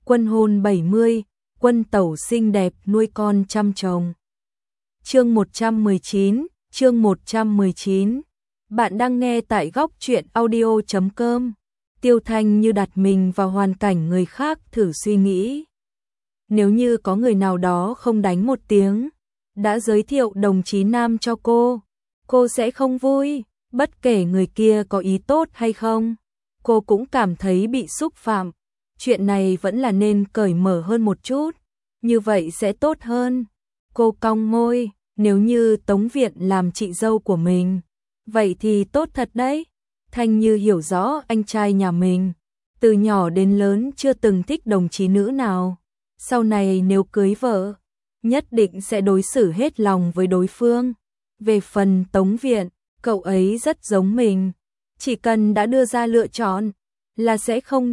Quân hôn 70, quân tẩu xinh đẹp nuôi con chăm chồng. Chương 119. Bạn đang nghe tại góc truyện audio.com. Tiêu Thanh như đặt mình vào hoàn cảnh người khác thử suy nghĩ. Nếu như có người nào đó không đánh một tiếng, đã giới thiệu đồng chí nam cho cô sẽ không vui, bất kể người kia có ý tốt hay không. Cô cũng cảm thấy bị xúc phạm. Chuyện này vẫn là nên cởi mở hơn một chút, như vậy sẽ tốt hơn. Cô cong môi, nếu như Tống Viện làm chị dâu của mình, vậy thì tốt thật đấy. Thanh Như hiểu rõ anh trai nhà mình, từ nhỏ đến lớn chưa từng thích đồng chí nữ nào. Sau này nếu cưới vợ, nhất định sẽ đối xử hết lòng với đối phương. Về phần Tống Viện, cậu ấy rất giống mình, chỉ cần đã đưa ra lựa chọn là sẽ không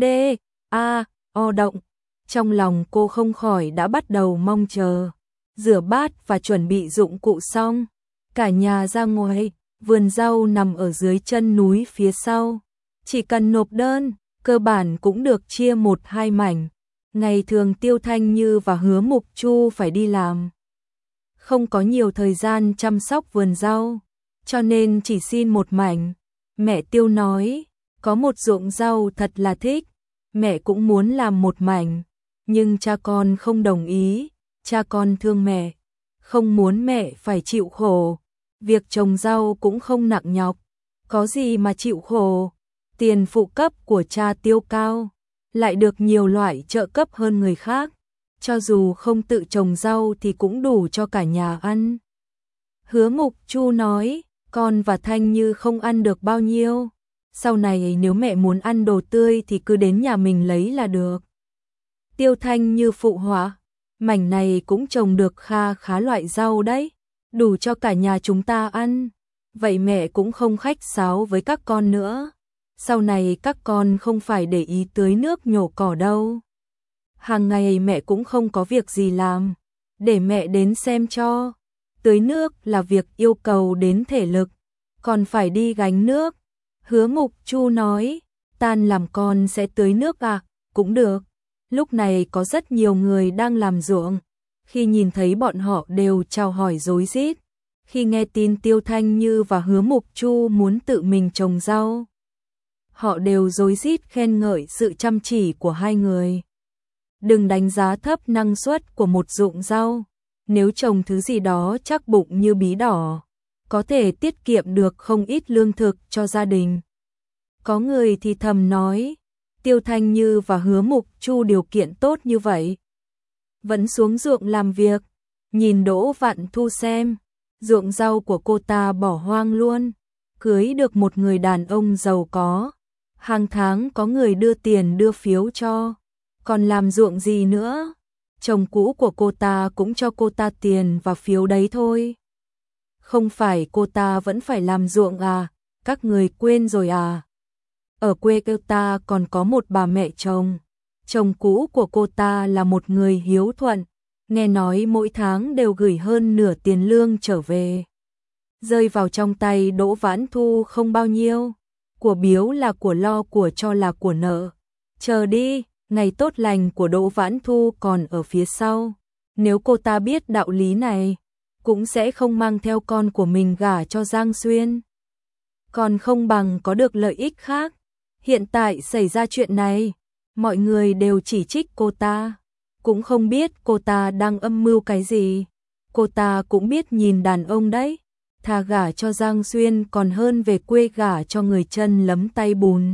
động. Trong lòng cô không khỏi đã bắt đầu mong chờ. Rửa bát và chuẩn bị dụng cụ xong, cả nhà ra ngoài, vườn rau nằm ở dưới chân núi phía sau. Chỉ cần nộp đơn, cơ bản cũng được chia 1-2 mảnh. Ngày thường Tiêu Thanh Như và Hứa Mục Chu phải đi làm, không có nhiều thời gian chăm sóc vườn rau, cho nên chỉ xin một mảnh. Mẹ Tiêu nói, có một ruộng rau thật là thích, mẹ cũng muốn làm một mảnh, nhưng cha con không đồng ý. Cha con thương mẹ, không muốn mẹ phải chịu khổ. Việc trồng rau cũng không nặng nhọc, có gì mà chịu khổ. Tiền phụ cấp của cha Tiêu cao, lại được nhiều loại trợ cấp hơn người khác, cho dù không tự trồng rau thì cũng đủ cho cả nhà ăn. Hứa Mục Chu nói, con và Thanh Như không ăn được bao nhiêu, sau này nếu mẹ muốn ăn đồ tươi thì cứ đến nhà mình lấy là được. Tiêu Thanh Như phụ họa, mảnh này cũng trồng được khá loại rau đấy, đủ cho cả nhà chúng ta ăn. Vậy mẹ cũng không khách sáo với các con nữa. Sau này các con không phải để ý tưới nước nhổ cỏ đâu. Hàng ngày mẹ cũng không có việc gì làm, để mẹ đến xem cho. Tưới nước là việc yêu cầu đến thể lực, còn phải đi gánh nước. Hứa Mục Chu nói, tan làm con sẽ tưới nước à? Cũng được. Lúc này có rất nhiều người đang làm ruộng, khi nhìn thấy bọn họ đều chào hỏi rối rít. Khi nghe tin Tiêu Thanh Như và Hứa Mục Chu muốn tự mình trồng rau, họ đều rối rít khen ngợi sự chăm chỉ của hai người. Đừng đánh giá thấp năng suất của một ruộng rau, nếu trồng thứ gì đó chắc bụng như bí đỏ, có thể tiết kiệm được không ít lương thực cho gia đình. Có người thì thầm nói, Tiêu Thanh Như và Hứa Mục Chu điều kiện tốt như vậy, vẫn xuống ruộng làm việc. Nhìn Đỗ Vạn Thu xem, ruộng rau của cô ta bỏ hoang luôn, cưới được một người đàn ông giàu có, hàng tháng có người đưa tiền đưa phiếu cho, còn làm ruộng gì nữa. Chồng cũ của cô ta cũng cho cô ta tiền và phiếu đấy thôi. Không phải cô ta vẫn phải làm ruộng à, các người quên rồi à? Ở quê cô ta còn có một bà mẹ chồng. Chồng cũ của cô ta là một người hiếu thuận, nghe nói mỗi tháng đều gửi hơn nửa tiền lương trở về. Rơi vào trong tay Đỗ Vãn Thu không bao nhiêu, của biếu là của lo, của cho là của nợ. Chờ đi, ngày tốt lành của Đỗ Vãn Thu còn ở phía sau. Nếu cô ta biết đạo lý này, cũng sẽ không mang theo con của mình gả cho Giang Xuyên. Còn không bằng có được lợi ích khác. Hiện tại xảy ra chuyện này, mọi người đều chỉ trích cô ta, cũng không biết cô ta đang âm mưu cái gì. Cô ta cũng biết nhìn đàn ông đấy, thà gả cho Giang Xuyên còn hơn về quê gả cho người chân lấm tay bùn.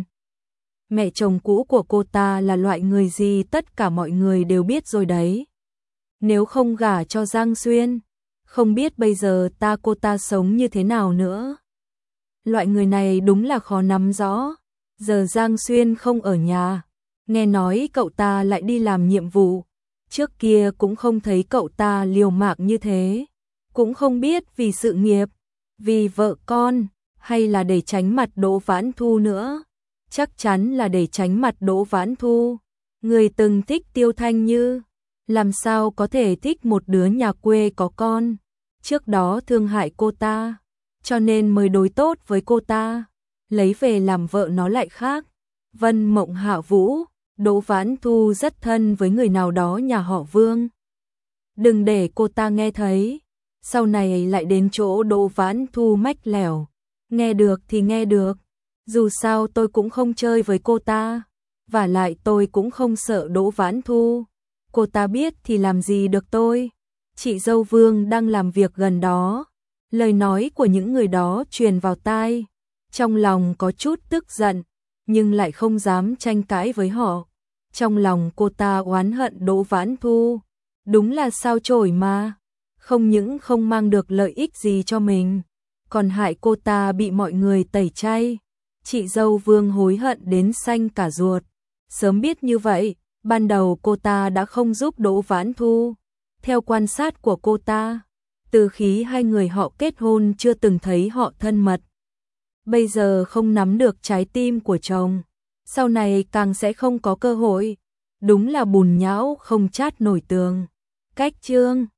Mẹ chồng cũ của cô ta là loại người gì tất cả mọi người đều biết rồi đấy. Nếu không gả cho Giang Xuyên, không biết bây giờ cô ta sống như thế nào nữa. Loại người này đúng là khó nắm rõ. Giờ Giang Xuyên không ở nhà, nghe nói cậu ta lại đi làm nhiệm vụ. Trước kia cũng không thấy cậu ta liều mạng như thế, cũng không biết vì sự nghiệp, vì vợ con, hay là để tránh mặt Đỗ Vãn Thu nữa. Chắc chắn là để tránh mặt Đỗ Vãn Thu. Người từng thích Tiêu Thanh Như, làm sao có thể thích một đứa nhà quê có con. Trước đó thương hại cô ta, cho nên mới đối tốt với cô ta. Lấy về làm vợ nó lại khác. Vân Mộng Hạ Vũ, Đỗ Vãn Thu rất thân với người nào đó nhà họ Vương. Đừng để cô ta nghe thấy. Sau này lại đến chỗ Đỗ Vãn Thu mách lẻo. Nghe được thì nghe được. Dù sao tôi cũng không chơi với cô ta. Vả lại tôi cũng không sợ Đỗ Vãn Thu. Cô ta biết thì làm gì được tôi. Chị dâu Vương đang làm việc gần đó. Lời nói của những người đó truyền vào tai. Trong lòng có chút tức giận, nhưng lại không dám tranh cãi với họ. Trong lòng cô ta oán hận Đỗ Vãn Thu. Đúng là sao chổi mà. Không những không mang được lợi ích gì cho mình, còn hại cô ta bị mọi người tẩy chay. Chị dâu Vương hối hận đến xanh cả ruột. Sớm biết như vậy, ban đầu cô ta đã không giúp Đỗ Vãn Thu. Theo quan sát của cô ta, từ khi hai người họ kết hôn chưa từng thấy họ thân mật. Bây giờ không nắm được trái tim của chồng, sau này càng sẽ không có cơ hội. Đúng là bùn nhão không chát nổi tường. Cách chương